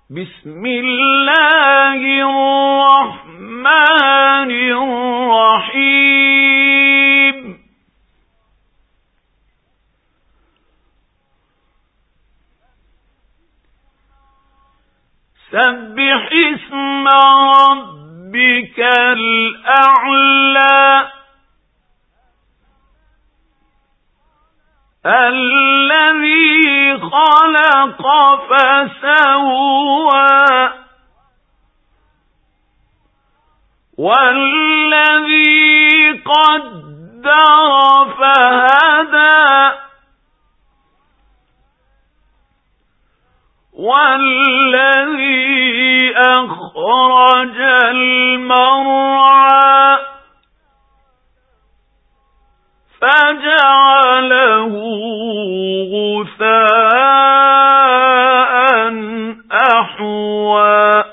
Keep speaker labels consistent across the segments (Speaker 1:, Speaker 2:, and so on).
Speaker 1: بسم الله الرحمن الرحيم سبح اسم ربك الأعلى الذي خلق فسوى والذي قدر فهدى والذي أخرج المرعى فجعله غثاء أحوى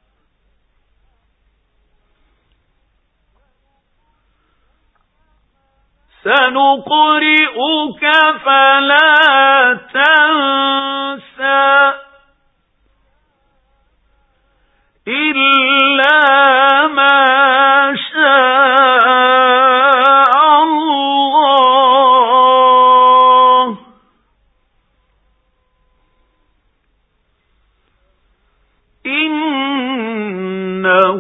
Speaker 1: سنقرئك فلا تنسى إلا ما شاء الله إنه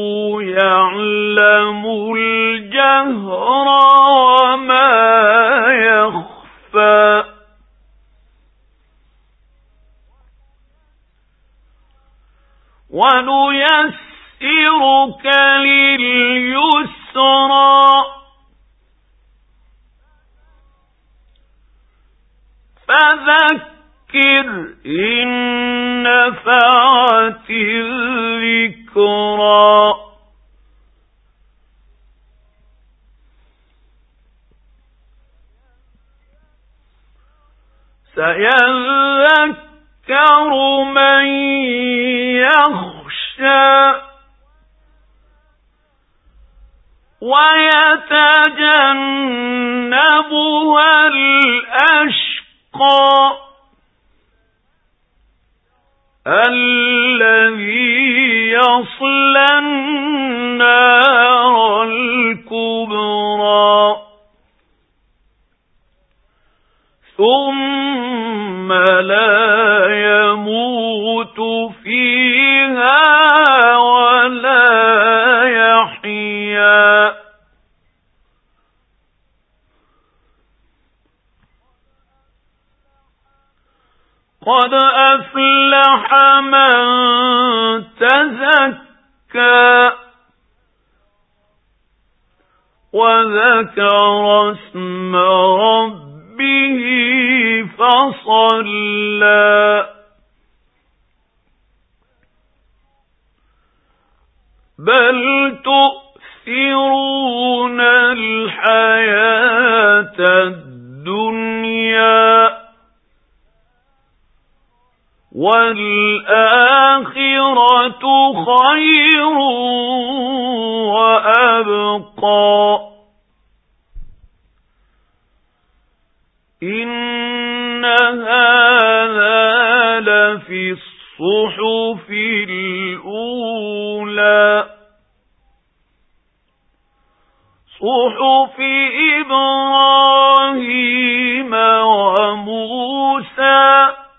Speaker 1: يعلم الجهر وما يخفى ونيسرك لليسرى فذكر إن نفعت الذكرى سيذكر من يخشى ويتجنبها الأشقى الذي يصلى النار الكبرى ثم لا يموت فيها ولا يحيا قد أفلح من تزكى وذكر اسم ربه فصلى بل تؤثرون الحياة الدنيا والآخرة خير وأبقى إن هذا لفي الصحف الأولى صحف إبراهيم وموسى